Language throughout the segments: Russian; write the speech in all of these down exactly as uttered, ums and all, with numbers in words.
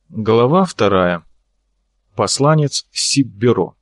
Глава вторая. Посланец Сиббюро.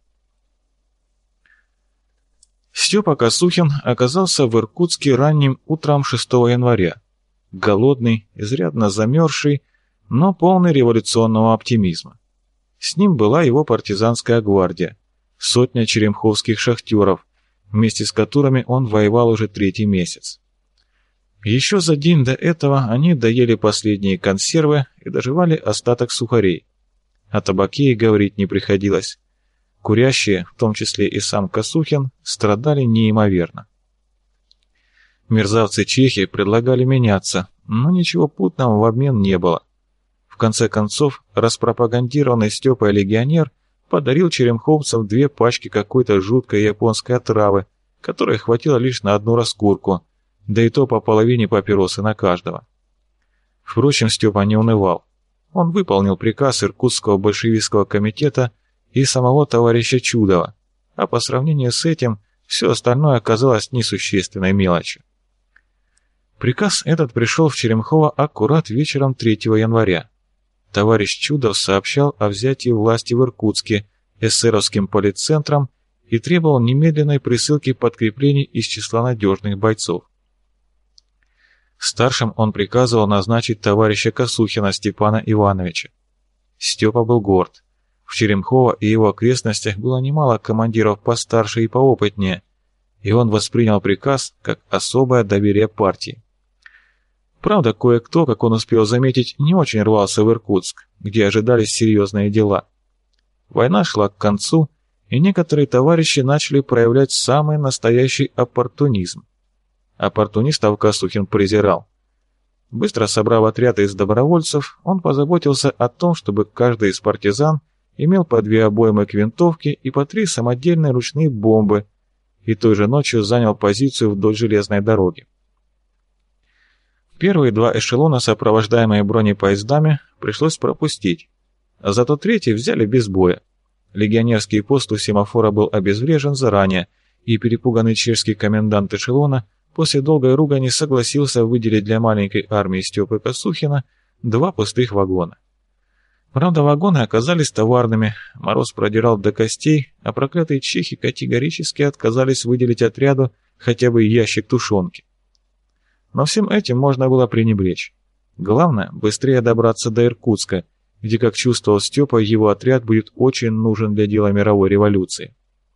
Степа Косухин оказался в Иркутске ранним утром шестого января. Голодный, изрядно замерзший, но полный революционного оптимизма. С ним была его партизанская гвардия, сотня черемховских шахтеров, вместе с которыми он воевал уже третий месяц. Еще за день до этого они доели последние консервы и доживали остаток сухарей. О табаке и говорить не приходилось. Курящие, в том числе и сам Косухин, страдали неимоверно. Мерзавцы-чехи предлагали меняться, но ничего путного в обмен не было. В конце концов, распропагандированный Степой легионер подарил черемховцам две пачки какой-то жуткой японской отравы, которой хватило лишь на одну раскурку, да и то по половине папиросы на каждого. Впрочем, Степа не унывал. Он выполнил приказ Иркутского большевистского комитета и самого товарища Чудова, а по сравнению с этим все остальное оказалось несущественной мелочью. Приказ этот пришел в Черемхово аккурат вечером третьего января. Товарищ Чудов сообщал о взятии власти в Иркутске эсеровским политцентром и требовал немедленной присылки подкреплений из числа надежных бойцов. Старшим он приказывал назначить товарища Косухина Степана Ивановича. Степа был горд. В Черемхово и его окрестностях было немало командиров постарше и поопытнее, и он воспринял приказ как особое доверие партии. Правда, кое-кто, как он успел заметить, не очень рвался в Иркутск, где ожидались серьезные дела. Война шла к концу, и некоторые товарищи начали проявлять самый настоящий оппортунизм. Оппортунистов Косухин презирал. Быстро собрав отряд из добровольцев, он позаботился о том, чтобы каждый из партизан имел по две обоймы к винтовке и по три самодельные ручные бомбы, и той же ночью занял позицию вдоль железной дороги. Первые два эшелона, сопровождаемые бронепоездами, пришлось пропустить, а зато третий взяли без боя. Легионерский пост у семафора был обезврежен заранее, и перепуганный чешский комендант эшелона после долгой ругани согласился выделить для маленькой армии Степы Косухина два пустых вагона. Правда, вагоны оказались товарными, мороз продирал до костей, а проклятые чехи категорически отказались выделить отряду хотя бы ящик тушенки. Но всем этим можно было пренебречь. Главное, быстрее добраться до Иркутска, где, как чувствовал Степа, его отряд будет очень нужен для дела мировой революции.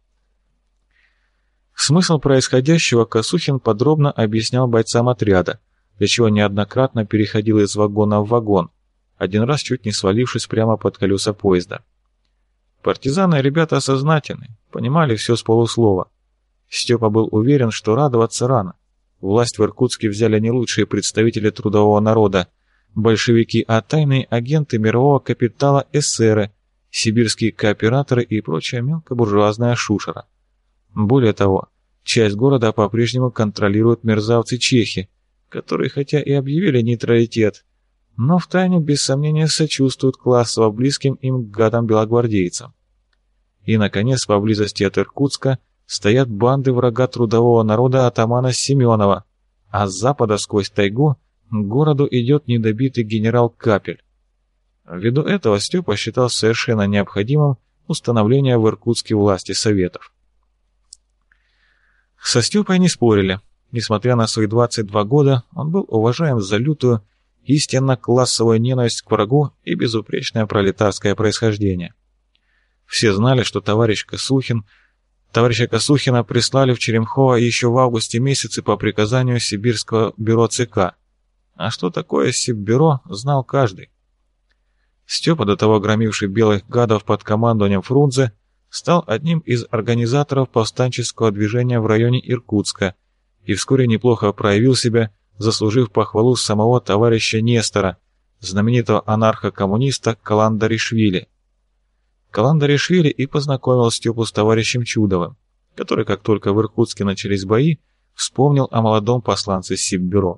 Смысл происходящего Косухин подробно объяснял бойцам отряда, для чего неоднократно переходил из вагона в вагон, один раз чуть не свалившись прямо под колеса поезда. Партизаны ребята сознательны, понимали все с полуслова. Степа был уверен, что радоваться рано. Власть в Иркутске взяли не лучшие представители трудового народа, большевики, а тайные агенты мирового капитала эсеры, сибирские кооператоры и прочая мелкобуржуазная шушера. Более того, часть города по-прежнему контролируют мерзавцы-чехи, которые хотя и объявили нейтралитет, но втайне без сомнения сочувствуют классово близким им гадам-белогвардейцам. И, наконец, поблизости от Иркутска стоят банды врага трудового народа атамана Семенова, а с запада сквозь тайгу к городу идет недобитый генерал Капель. Ввиду этого Степа считал совершенно необходимым установление в Иркутске власти советов. Со Степой не спорили. Несмотря на свои двадцать два года, он был уважаем за лютую, истинно классовую ненависть к врагу и безупречное пролетарское происхождение. Все знали, что товарищ Косухин, товарища Косухина прислали в Черемхово еще в августе месяце по приказанию Сибирского бюро ЦК. А что такое Сиббюро, знал каждый. Степа, до того громивший белых гадов под командованием Фрунзе, стал одним из организаторов повстанческого движения в районе Иркутска и вскоре неплохо проявил себя, заслужив похвалу самого товарища Нестора, знаменитого анархо-коммуниста Каландаришвили. Каландаришвили и познакомил Степу с товарищем Чудовым, который, как только в Иркутске начались бои, вспомнил о молодом посланце Сиббюро.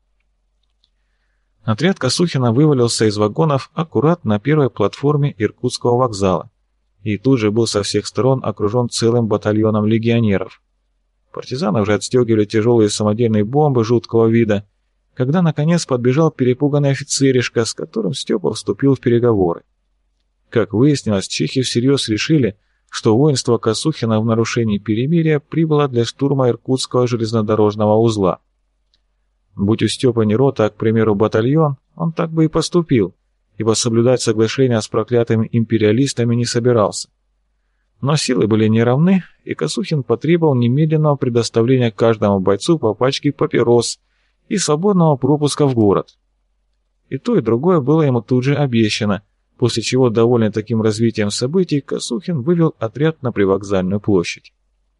Отряд Косухина вывалился из вагонов аккурат на первой платформе Иркутского вокзала и тут же был со всех сторон окружен целым батальоном легионеров. Партизаны уже отстегивали тяжелые самодельные бомбы жуткого вида, когда наконец подбежал перепуганный офицеришка, с которым Степа вступил в переговоры. Как выяснилось, чехи всерьез решили, что воинство Косухина в нарушении перемирия прибыло для штурма Иркутского железнодорожного узла. Будь у Степа не рота, а, к примеру, батальон, он так бы и поступил, ибо соблюдать соглашение с проклятыми империалистами не собирался. Но силы были неравны, и Косухин потребовал немедленного предоставления каждому бойцу по пачке папирос и свободного пропуска в город. И то, и другое было ему тут же обещано, после чего, довольный таким развитием событий, Косухин вывел отряд на привокзальную площадь.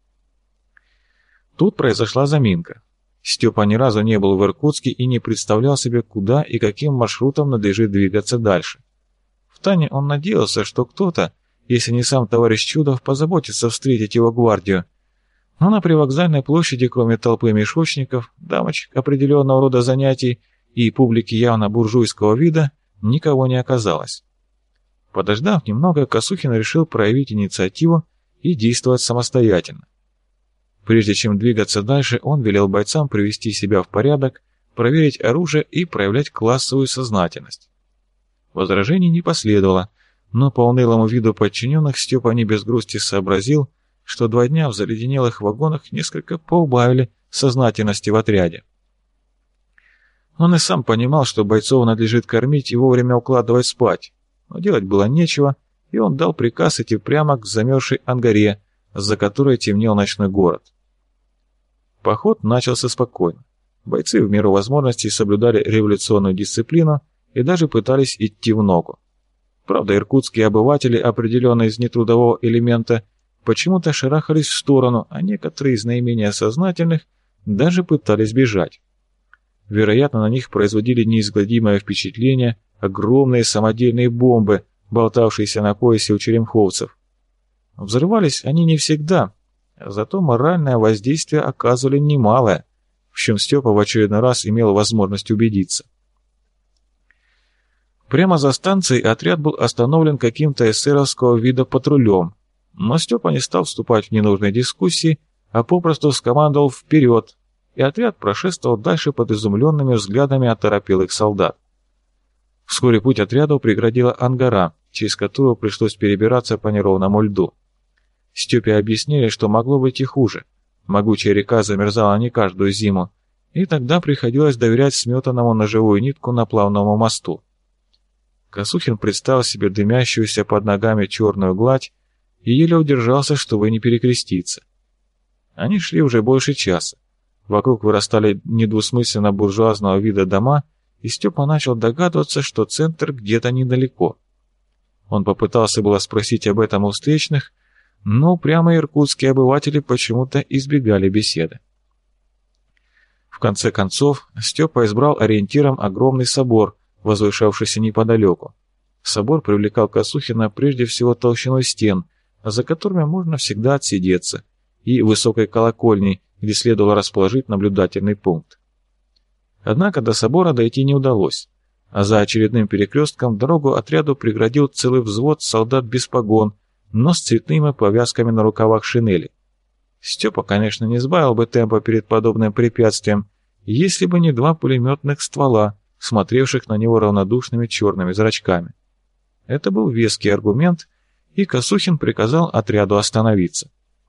Тут произошла заминка. Степа ни разу не был в Иркутске и не представлял себе, куда и каким маршрутом надлежит двигаться дальше. Втайне он надеялся, что кто-то, если не сам товарищ Чудов, позаботится встретить его гвардию. Но на привокзальной площади, кроме толпы мешочников, дамочек определенного рода занятий и публики явно буржуйского вида, никого не оказалось. Подождав немного, Косухин решил проявить инициативу и действовать самостоятельно. Прежде чем двигаться дальше, он велел бойцам привести себя в порядок, проверить оружие и проявлять классовую сознательность. Возражений не последовало, но по унылому виду подчиненных Степа не без грусти сообразил, что два дня в заледенелых вагонах несколько поубавили сознательности в отряде. Он и сам понимал, что бойцов надлежит кормить и вовремя укладывать спать, но делать было нечего, и он дал приказ идти прямо к замерзшей ангаре, за которой темнел ночной город. Поход начался спокойно. Бойцы в меру возможностей соблюдали революционную дисциплину и даже пытались идти в ногу. Правда, иркутские обыватели, определенные из нетрудового элемента, почему-то шарахались в сторону, а некоторые из наименее сознательных даже пытались бежать. Вероятно, на них производили неизгладимое впечатление огромные самодельные бомбы, болтавшиеся на поясе у черемховцев. Взрывались они не всегда, зато моральное воздействие оказывали немалое, в чем Степа в очередной раз имел возможность убедиться. Прямо за станцией отряд был остановлен каким-то эсеровского вида патрулем, но Степа не стал вступать в ненужные дискуссии, а попросту скомандовал вперед, и отряд прошествовал дальше под изумленными взглядами оторопелых солдат. Вскоре путь отряду преградила ангара, через которую пришлось перебираться по неровному льду. Степе объяснили, что могло быть и хуже. Могучая река замерзала не каждую зиму, и тогда приходилось доверять сметанному на живую нитку наплавному мосту. Косухин представил себе дымящуюся под ногами черную гладь и еле удержался, чтобы не перекреститься. Они шли уже больше часа. Вокруг вырастали недвусмысленно буржуазного вида дома, и Степа начал догадываться, что центр где-то недалеко. Он попытался было спросить об этом у встречных, но прямо иркутские обыватели почему-то избегали беседы. В конце концов, Степа избрал ориентиром огромный собор, возвышавшийся неподалеку. Собор привлекал Косухина прежде всего толщиной стен, за которыми можно всегда отсидеться, и высокой колокольней, где следовало расположить наблюдательный пункт. Однако до собора дойти не удалось, а за очередным перекрестком дорогу отряду преградил целый взвод солдат без погон, но с цветными повязками на рукавах шинели. Степа, конечно, не сбавил бы темпа перед подобным препятствием, если бы не два пулеметных ствола, смотревших на него равнодушными черными зрачками. Это был веский аргумент, и Косухин приказал отряду остановиться.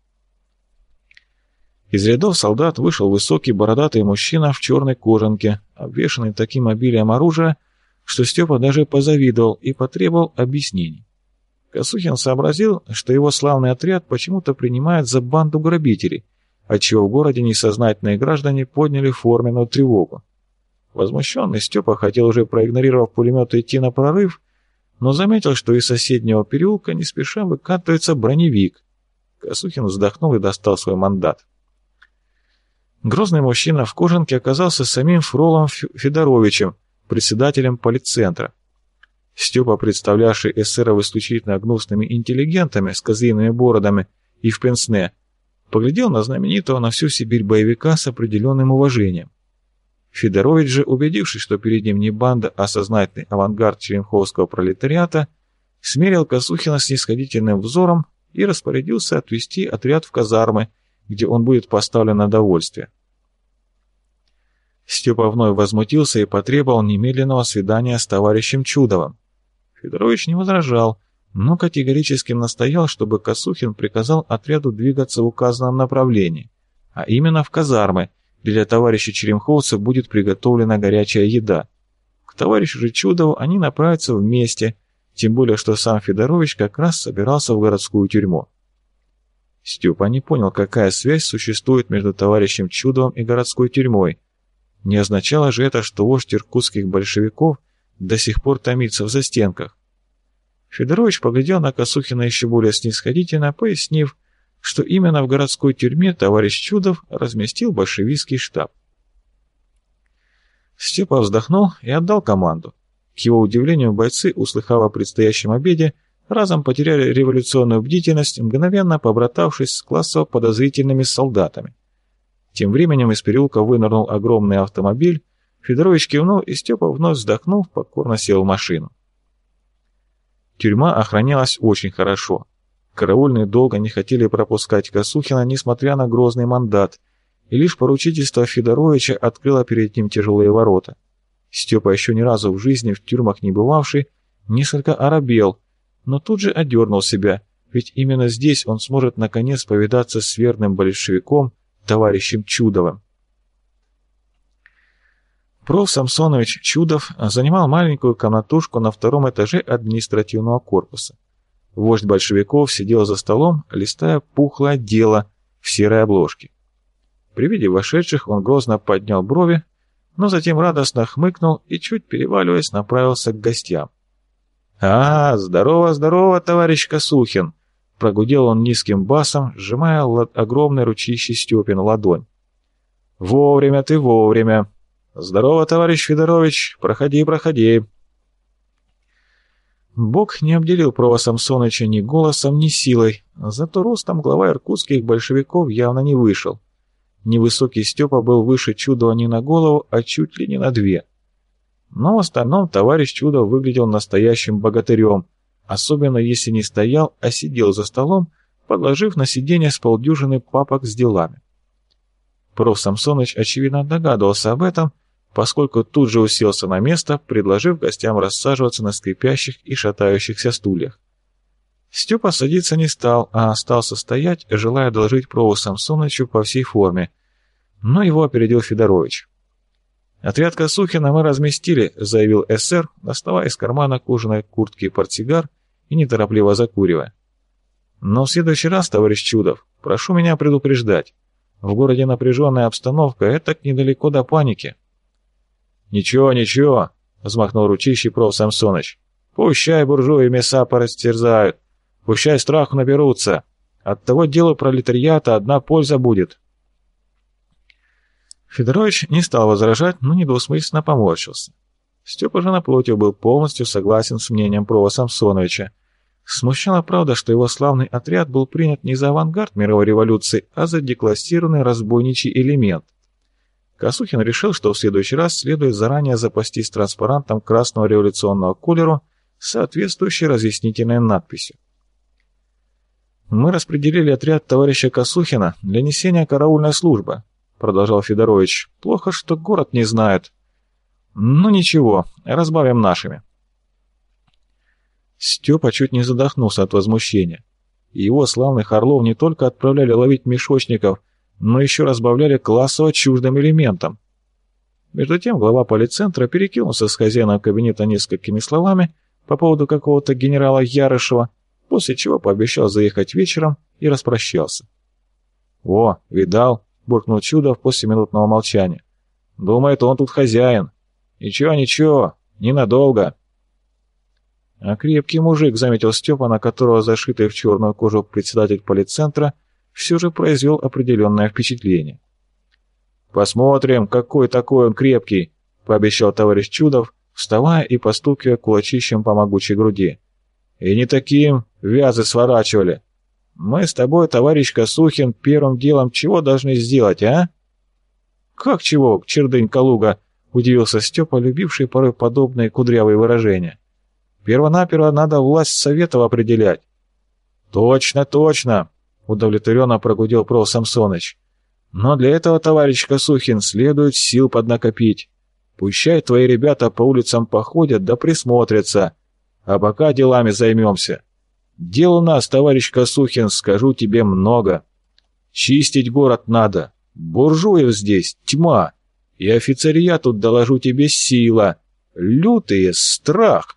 Из рядов солдат вышел высокий бородатый мужчина в черной кожанке, обвешанный таким обилием оружия, что Степа даже позавидовал и потребовал объяснений. Косухин сообразил, что его славный отряд почему-то принимает за банду грабителей, отчего в городе несознательные граждане подняли форменную тревогу. Возмущенный Степа хотел уже, проигнорировав пулемет, идти на прорыв, но заметил, что из соседнего переулка не спеша выкатывается броневик. Косухин вздохнул и достал свой мандат. Грозный мужчина в кожанке оказался самим Фролом Федоровичем, председателем политцентра. Степа, представлявший эсеров исключительно гнусными интеллигентами с козлиными бородами и в пенсне, поглядел на знаменитого на всю Сибирь боевика с определенным уважением. Федорович же, убедившись, что перед ним не банда, а сознательный авангард черемховского пролетариата, смерил Косухина снисходительным взором и распорядился отвести отряд в казармы, где он будет поставлен на довольствие. Степа вновь возмутился и потребовал немедленного свидания с товарищем Чудовым. Федорович не возражал, но категорически настоял, чтобы Косухин приказал отряду двигаться в указанном направлении, а именно в казармы, где для товарища Черемховца будет приготовлена горячая еда. К товарищу же Чудову они направятся вместе, тем более что сам Федорович как раз собирался в городскую тюрьму. Степа не понял, какая связь существует между товарищем Чудовым и городской тюрьмой. Не означало же это, что вождь иркутских большевиков до сих пор томится в застенках. Федорович поглядел на Косухина еще более снисходительно, пояснив, что именно в городской тюрьме товарищ Чудов разместил большевистский штаб. Степа вздохнул и отдал команду. К его удивлению, бойцы, услыхав о предстоящем обеде, разом потеряли революционную бдительность, мгновенно побратавшись с классово подозрительными солдатами. Тем временем из переулка вынырнул огромный автомобиль, Федорович кивнул, и Степа, вновь вздохнув, покорно сел в машину. Тюрьма охранялась очень хорошо. Караульные долго не хотели пропускать Косухина, несмотря на грозный мандат, и лишь поручительство Федоровича открыло перед ним тяжелые ворота. Степа, еще ни разу в жизни в тюрьмах не бывавший, несколько оробел, но тут же одернул себя, ведь именно здесь он сможет наконец повидаться с верным большевиком, товарищем Чудовым. Проф. Самсонович Чудов занимал маленькую комнатушку на втором этаже административного корпуса. Вождь большевиков сидел за столом, листая пухлое дело в серой обложке. При виде вошедших он грозно поднял брови, но затем радостно хмыкнул и, чуть переваливаясь, направился к гостям. «А, здорово, здорово, товарищ Косухин!» — прогудел он низким басом, сжимая огромной ручищей Степин ладонь. «Вовремя ты, вовремя! Здорово, товарищ Федорович! Проходи, проходи!» Бог не обделил профа Самсоныча ни голосом, ни силой, зато ростом глава иркутских большевиков явно не вышел. Невысокий Степа был выше Чудова не на голову, а чуть ли не на две. Но в остальном товарищ Чудов выглядел настоящим богатырем, особенно если не стоял, а сидел за столом, подложив на сиденье с полдюжины папок с делами. Проф. Самсоныч, очевидно, догадывался об этом, поскольку тут же уселся на место, предложив гостям рассаживаться на скрипящих и шатающихся стульях. Степа садиться не стал, а остался стоять, желая доложить профу Самсонычу по всей форме, но его опередил Федорович. «Отряд Косухина мы разместили», — заявил эсэр, доставая из кармана кожаной куртки портсигар и неторопливо закуривая. «Но в следующий раз, товарищ Чудов, прошу меня предупреждать. В городе напряженная обстановка, это недалеко до паники». «Ничего, ничего», — взмахнул ручищей проф. Самсоныч. «Пущай буржуи мяса порастерзают, пущай страху наберутся. От того дела пролетариата одна польза будет». Федорович не стал возражать, но недвусмысленно поморщился. Степа же, напротив, был полностью согласен с мнением профа Самсоновича. Смущало, правда, что его славный отряд был принят не за авангард мировой революции, а за деклассированный разбойничий элемент. Косухин решил, что в следующий раз следует заранее запастись транспарантом красного революционного колеру с соответствующей разъяснительной надписью. «Мы распределили отряд товарища Косухина для несения караульной службы», — продолжал Федорович. «Плохо, что город не знает. Ну ничего, разбавим нашими». Степа чуть не задохнулся от возмущения. Его славных орлов не только отправляли ловить мешочников, но еще разбавляли классово чуждым элементом. Между тем глава полицентра перекинулся с хозяином кабинета несколькими словами по поводу какого-то генерала Ярышева, после чего пообещал заехать вечером и распрощался. «О, видал?» — буркнул Чудов после минутного молчания. «Думает, он тут хозяин. Ничего, ничего, ненадолго». «А крепкий мужик», — заметил Степа, на которого зашитый в черную кожу председатель полицентра все же произвел определенное впечатление. «Посмотрим, какой такой он крепкий», — пообещал товарищ Чудов, вставая и постукивая кулачищем по могучей груди. «И не таким вязы сворачивали. Мы с тобой, товарищ Косухин, первым делом чего должны сделать, а?» «Как чего, чердынь Калуга?» — удивился Степа, любивший порой подобные кудрявые выражения. «Первонаперво надо власть советов определять». «Точно, точно!» — удовлетворенно прогудел проф. Самсоныч. Но для этого, товарищ Косухин, следует сил поднакопить. Пущай твои ребята по улицам походят да присмотрятся, а пока делами займемся. Дел у нас, товарищ Косухин, скажу тебе, много. Чистить город надо, буржуев здесь тьма, и офицерия тут, доложу тебе, сила, лютые, страх».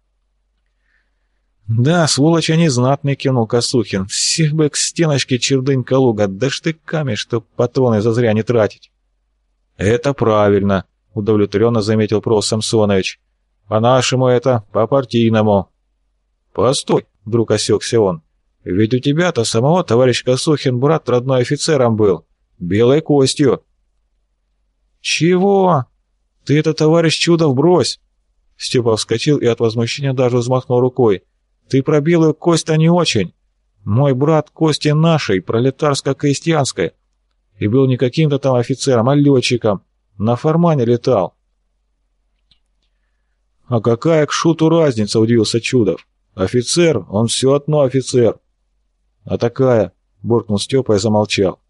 «Да, сволочь они знатные», — кивнул Косухин. «Всех бы к стеночке чердынь-калуга, да штыками, чтоб патроны зазря не тратить». «Это правильно», — удовлетворенно заметил проф. Самсонович. «По-нашему это, по-партийному». «Постой», — вдруг осекся он. «Ведь у тебя-то самого, товарищ Косухин, брат родной офицером был, белой костью». «Чего? Ты это, товарищ Чудов, брось!» Степа вскочил и от возмущения даже взмахнул рукой. «Ты про белую кость-то не очень. Мой брат кости нашей, пролетарско-крестьянской. И был не каким-то там офицером, а летчиком. На формане летал». «А какая к шуту разница?» — удивился Чудов. «Офицер, он все одно офицер». «А такая?» — буркнул Степа и замолчал.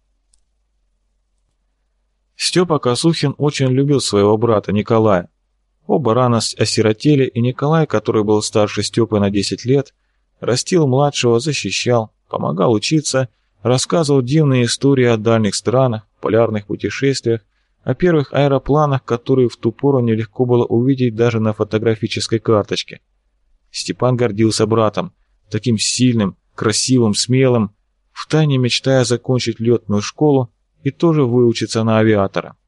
Степа Косухин очень любил своего брата Николая. Оба рано осиротели, и Николай, который был старше Степы на десять лет, растил младшего, защищал, помогал учиться, рассказывал дивные истории о дальних странах, полярных путешествиях, о первых аэропланах, которые в ту пору нелегко было увидеть даже на фотографической карточке. Степан гордился братом, таким сильным, красивым, смелым, втайне мечтая закончить летную школу и тоже выучиться на авиатора.